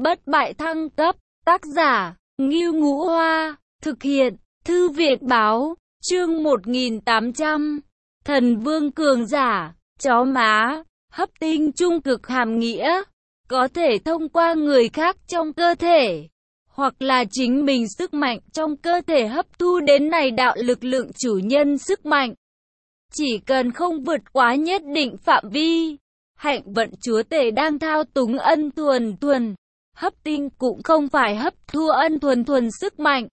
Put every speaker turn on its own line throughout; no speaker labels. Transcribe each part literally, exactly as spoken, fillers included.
Bất bại thăng cấp, tác giả, Ngưu Ngũ Hoa, thực hiện, Thư viện báo, chương một nghìn tám trăm, thần vương cường giả, chó má, hấp tinh trung cực hàm nghĩa, có thể thông qua người khác trong cơ thể, hoặc là chính mình sức mạnh trong cơ thể hấp thu đến này đạo lực lượng chủ nhân sức mạnh. Chỉ cần không vượt quá nhất định phạm vi, hạnh vận chúa tể đang thao túng ân thuần thuần. Hấp tinh cũng không phải hấp thu ân thuần thuần sức mạnh,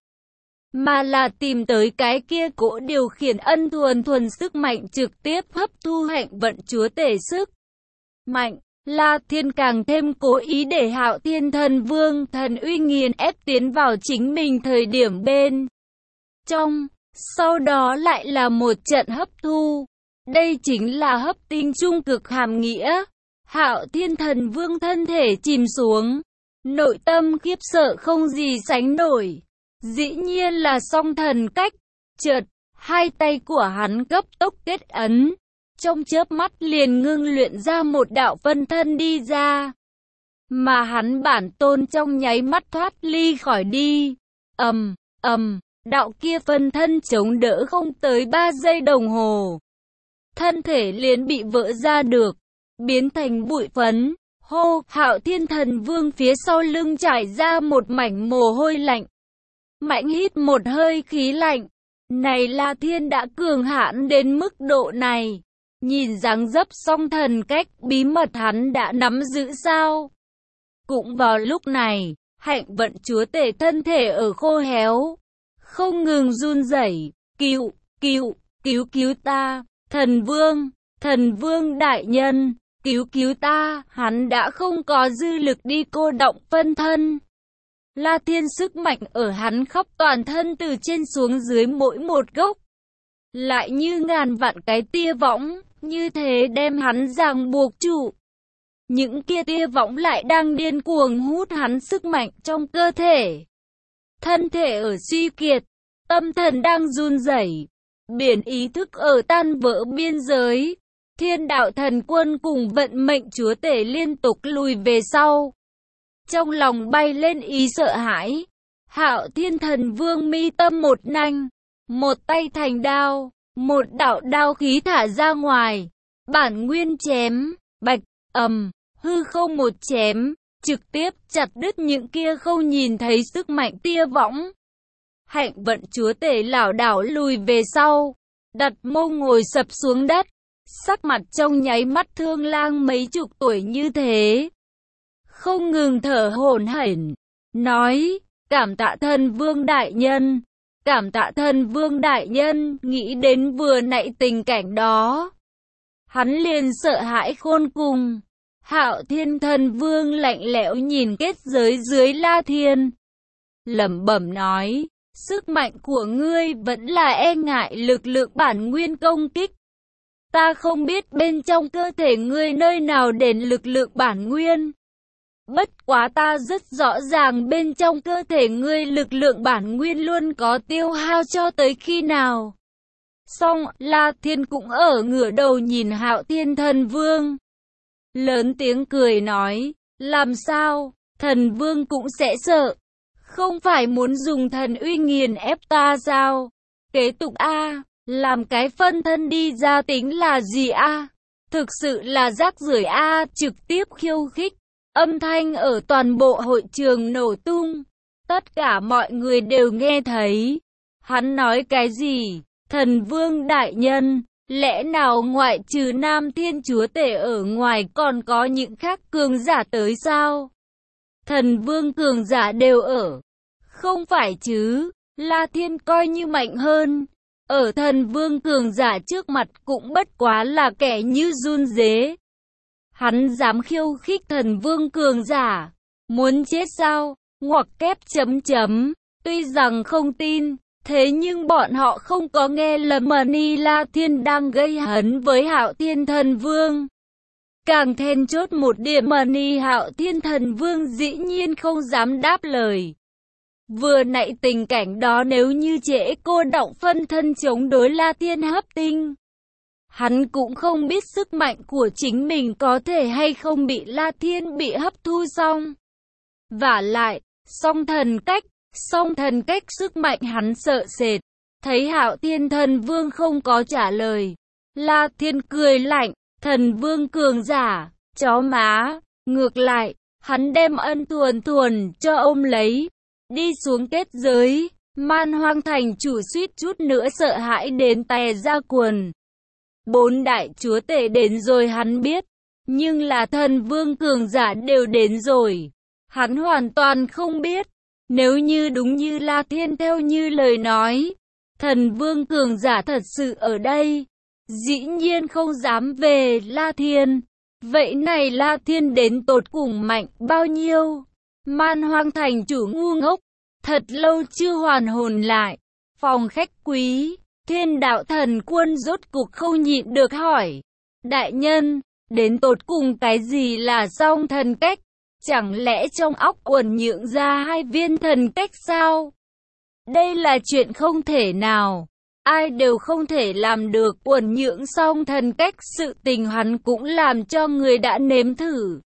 mà là tìm tới cái kia cỗ điều khiển ân thuần thuần sức mạnh trực tiếp hấp thu hạnh vận chúa tể sức mạnh. La Thiên càng thêm cố ý để Hạo Thiên Thần Vương thần uy nghiền ép tiến vào chính mình thời điểm bên trong, sau đó lại là một trận hấp thu. Đây chính là hấp tinh trung cực hàm nghĩa. Hạo Thiên Thần Vương thân thể chìm xuống, nội tâm khiếp sợ không gì sánh nổi. Dĩ nhiên là song thần cách. Chợt, hai tay của hắn cấp tốc kết ấn, trong chớp mắt liền ngưng luyện ra một đạo phân thân đi ra, mà hắn bản tôn trong nháy mắt thoát ly khỏi đi. Ầm, ầm, đạo kia phân thân chống đỡ không tới ba giây đồng hồ, thân thể liền bị vỡ ra được, biến thành bụi phấn. Hô, Hạo Thiên Thần Vương phía sau lưng trải ra một mảnh mồ hôi lạnh, mạnh hít một hơi khí lạnh. Này La Thiên đã cường hãn đến mức độ này, nhìn dáng dấp song thần cách, bí mật hắn đã nắm giữ sao? Cũng vào lúc này, hạnh vận chúa tể thân thể ở khô héo, không ngừng run rẩy, cứu, cứu, cứu cứu ta, thần vương, thần vương đại nhân, cứu cứu ta. Hắn đã không có dư lực đi cô động phân thân. La Thiên sức mạnh ở hắn khắp toàn thân từ trên xuống dưới mỗi một gốc, lại như ngàn vạn cái tia võng, như thế đem hắn ràng buộc trụ. Những kia tia võng lại đang điên cuồng hút hắn sức mạnh trong cơ thể. Thân thể ở suy kiệt, tâm thần đang run rẩy, biển ý thức ở tan vỡ biên giới. Thiên đạo thần quân cùng vận mệnh chúa tể liên tục lùi về sau, trong lòng bay lên ý sợ hãi. Hạo Thiên Thần Vương mi tâm một nanh, một tay thành đao, một đạo đao khí thả ra ngoài, bản nguyên chém, bạch, ầm, hư không một chém, trực tiếp chặt đứt những kia không nhìn thấy sức mạnh tia võng. Hạnh vận chúa tể lảo đảo lùi về sau, đặt mông ngồi sập xuống đất, sắc mặt trong nháy mắt thương lang mấy chục tuổi như thế, không ngừng thở hổn hển, nói, cảm tạ thần vương đại nhân, cảm tạ thần vương đại nhân. Nghĩ đến vừa nãy tình cảnh đó, hắn liền sợ hãi khôn cùng. Hạo Thiên Thần Vương lạnh lẽo nhìn kết giới dưới La Thiên, lẩm bẩm nói, sức mạnh của ngươi vẫn là e ngại lực lượng bản nguyên công kích. Ta không biết bên trong cơ thể ngươi nơi nào đền lực lượng bản nguyên, bất quá ta rất rõ ràng bên trong cơ thể ngươi lực lượng bản nguyên luôn có tiêu hao cho tới khi nào. Xong, La Thiên cũng ở ngửa đầu nhìn Hạo Thiên Thần Vương, lớn tiếng cười nói, làm sao, thần vương cũng sẽ sợ, không phải muốn dùng thần uy nghiền ép ta sao? Kế tục a, làm cái phân thân đi ra tính là gì a? Thực sự là rác rưởi a, trực tiếp khiêu khích. Âm thanh ở toàn bộ hội trường nổ tung, tất cả mọi người đều nghe thấy. Hắn nói cái gì? Thần vương đại nhân, lẽ nào ngoại trừ Nam Thiên chúa tể ở ngoài còn có những khác cường giả tới sao? Thần vương cường giả đều ở. Không phải chứ, La Thiên coi như mạnh hơn, ở thần vương cường giả trước mặt cũng bất quá là kẻ như run dế. Hắn dám khiêu khích thần vương cường giả, muốn chết sao? Ngoặc kép chấm chấm, tuy rằng không tin, thế nhưng bọn họ không có nghe lầm mà Ni La Thiên đang gây hấn với Hạo Thiên Thần Vương. Càng then chốt một điểm mà Ni Hạo Thiên Thần Vương dĩ nhiên không dám đáp lời. Vừa nãy tình cảnh đó nếu như trễ cô động phân thân chống đối La Thiên hấp tinh, hắn cũng không biết sức mạnh của chính mình có thể hay không bị La Thiên bị hấp thu xong. Vả lại, song thần cách, song thần cách sức mạnh hắn sợ sệt. Thấy Hạo Thiên Thần Vương không có trả lời, La Thiên cười lạnh, thần vương cường giả, chó má, ngược lại, hắn đem ân thuần thuần cho ôm lấy, đi xuống kết giới, Man Hoang thành chủ suýt chút nữa sợ hãi đến tè ra quần. Bốn đại chúa tể đến rồi hắn biết, nhưng là thần vương cường giả đều đến rồi, hắn hoàn toàn không biết. Nếu như đúng như La Thiên theo như lời nói, thần vương cường giả thật sự ở đây, dĩ nhiên không dám về La Thiên. Vậy này La Thiên đến tột cùng mạnh bao nhiêu? Man Hoang thành chủ ngu ngốc, thật lâu chưa hoàn hồn lại. Phòng khách quý, Thiên Đạo Thần Quân rốt cục không nhịn được hỏi. Đại nhân, đến tột cùng cái gì là song thần cách? Chẳng lẽ trong óc Uẩn Nhượng ra hai viên thần cách sao? Đây là chuyện không thể nào. Ai đều không thể làm được. Uẩn Nhượng song thần cách, sự tình hắn cũng làm cho người đã nếm thử.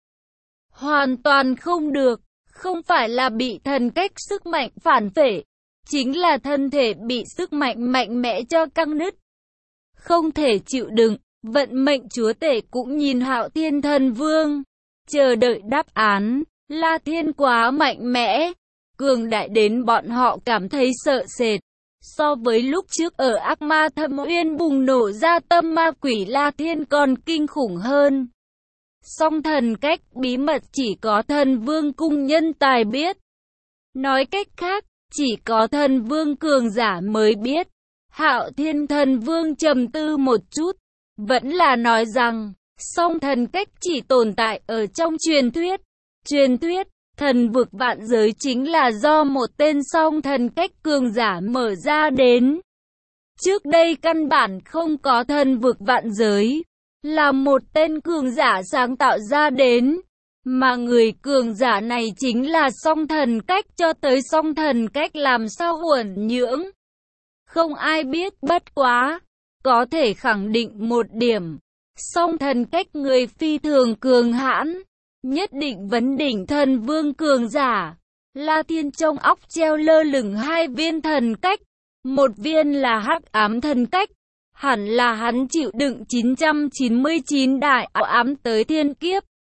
Hoàn toàn không được. Không phải là bị thần cách sức mạnh phản phệ, chính là thân thể bị sức mạnh mạnh mẽ cho căng nứt. Không thể chịu đựng. Vận mệnh chúa tể cũng nhìn Hạo Thiên Thần Vương, chờ đợi đáp án. La Thiên quá mạnh mẽ, cường đại đến bọn họ cảm thấy sợ sệt. So với lúc trước ở Ác Ma Thâm Uyên bùng nổ ra tâm ma quỷ, La Thiên còn kinh khủng hơn. Song thần cách bí mật chỉ có thần vương cung nhân tài biết. Nói cách khác, chỉ có thần vương cường giả mới biết. Hạo Thiên Thần Vương trầm tư một chút, vẫn là nói rằng, song thần cách chỉ tồn tại ở trong truyền thuyết. Truyền thuyết, thần vực vạn giới chính là do một tên song thần cách cường giả mở ra đến. Trước đây căn bản không có thần vực vạn giới, là một tên cường giả sáng tạo ra đến. Mà người cường giả này chính là song thần cách, cho tới song thần cách làm sao Uẩn Nhượng. Không ai biết, bất quá. Có thể khẳng định một điểm, song thần cách người phi thường cường hãn, nhất định vấn đỉnh thần vương cường giả. La Thiên trong óc treo lơ lửng hai viên thần cách, một viên là hắc ám thần cách, hẳn là hắn chịu đựng chín trăm chín mươi chín đại ám tới thiên kiếp.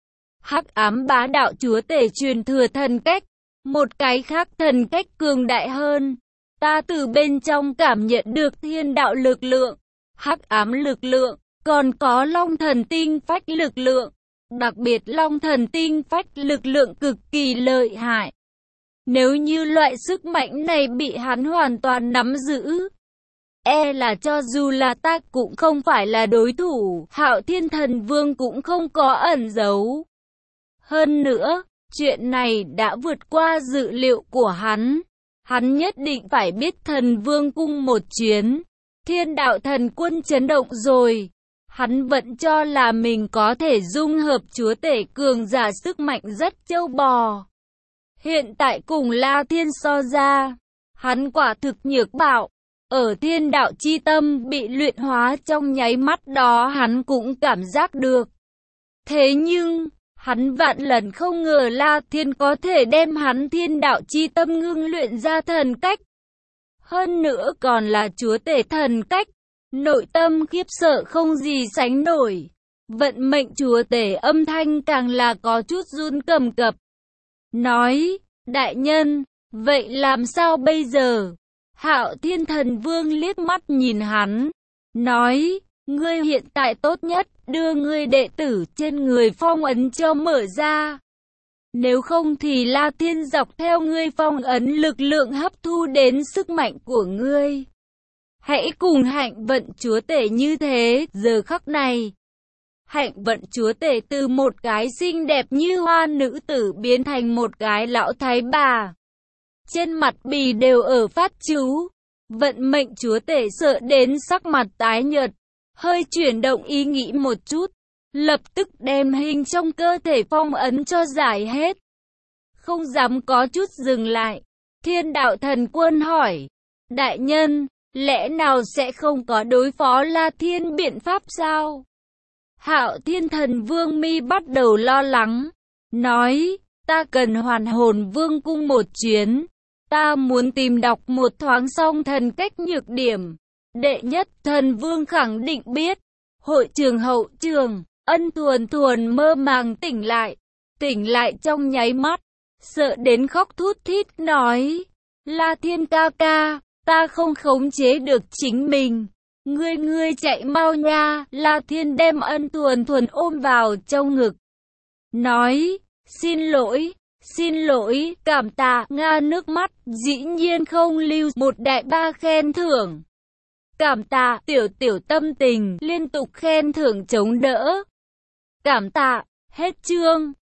Hắc ám bá đạo chúa tể truyền thừa thần cách, một cái khác thần cách cường đại hơn. Ta từ bên trong cảm nhận được thiên đạo lực lượng, hắc ám lực lượng, còn có long thần tinh phách lực lượng. Đặc biệt long thần tinh phách lực lượng cực kỳ lợi hại. Nếu như loại sức mạnh này bị hắn hoàn toàn nắm giữ, e là cho dù là ta cũng không phải là đối thủ. Hạo Thiên Thần Vương cũng không có ẩn giấu. Hơn nữa, chuyện này đã vượt qua dự liệu của hắn. Hắn nhất định phải biết Thần Vương cung một chuyến. Thiên Đạo Thần Quân chấn động rồi. Hắn vẫn cho là mình có thể dung hợp chúa tể cường giả sức mạnh rất trâu bò. Hiện tại cùng La Thiên so ra, hắn quả thực nhược bạo. Ở thiên đạo chi tâm bị luyện hóa trong nháy mắt đó hắn cũng cảm giác được. Thế nhưng, hắn vạn lần không ngờ La Thiên có thể đem hắn thiên đạo chi tâm ngưng luyện ra thần cách. Hơn nữa còn là chúa tể thần cách. Nội tâm khiếp sợ không gì sánh nổi. Vận mệnh chúa tể âm thanh càng là có chút run cầm cập. Nói, đại nhân, vậy làm sao bây giờ? Hạo Thiên Thần Vương liếc mắt nhìn hắn. Nói, ngươi hiện tại tốt nhất, đưa ngươi đệ tử trên người phong ấn cho mở ra. Nếu không thì La Thiên dọc theo ngươi phong ấn lực lượng hấp thu đến sức mạnh của ngươi. Hãy cùng hạnh vận chúa tể như thế, giờ khắc này. Hạnh vận chúa tể từ một cái xinh đẹp như hoa nữ tử biến thành một cái lão thái bà. Trên mặt bì đều ở phát chú. Vận mệnh chúa tể sợ đến sắc mặt tái nhợt, hơi chuyển động ý nghĩ một chút, lập tức đem hình trong cơ thể phong ấn cho giải hết. Không dám có chút dừng lại. Thiên Đạo Thần Quân hỏi, đại nhân, lẽ nào sẽ không có đối phó La Thiên biện pháp sao? Hạo Thiên Thần Vương mi bắt đầu lo lắng, nói, Ta cần hoàn hồn vương cung một chuyến. Ta muốn tìm đọc một thoáng song thần cách nhược điểm. Đệ nhất, thần vương khẳng định biết. Hội trường hậu trường, Ân Thuần Thuần mơ màng tỉnh lại. Tỉnh lại trong nháy mắt, sợ đến khóc thút thít nói. La Thiên ca ca, ta không khống chế được chính mình. Ngươi ngươi chạy mau nha. La Thiên đem Ân Thuần Thuần ôm vào trong ngực. Nói, xin lỗi, xin lỗi, cảm tạ, Nga nước mắt, dĩ nhiên không lưu một đại ba khen thưởng. Cảm tạ, tiểu tiểu tâm tình, liên tục khen thưởng chống đỡ. Cảm tạ, hết chương.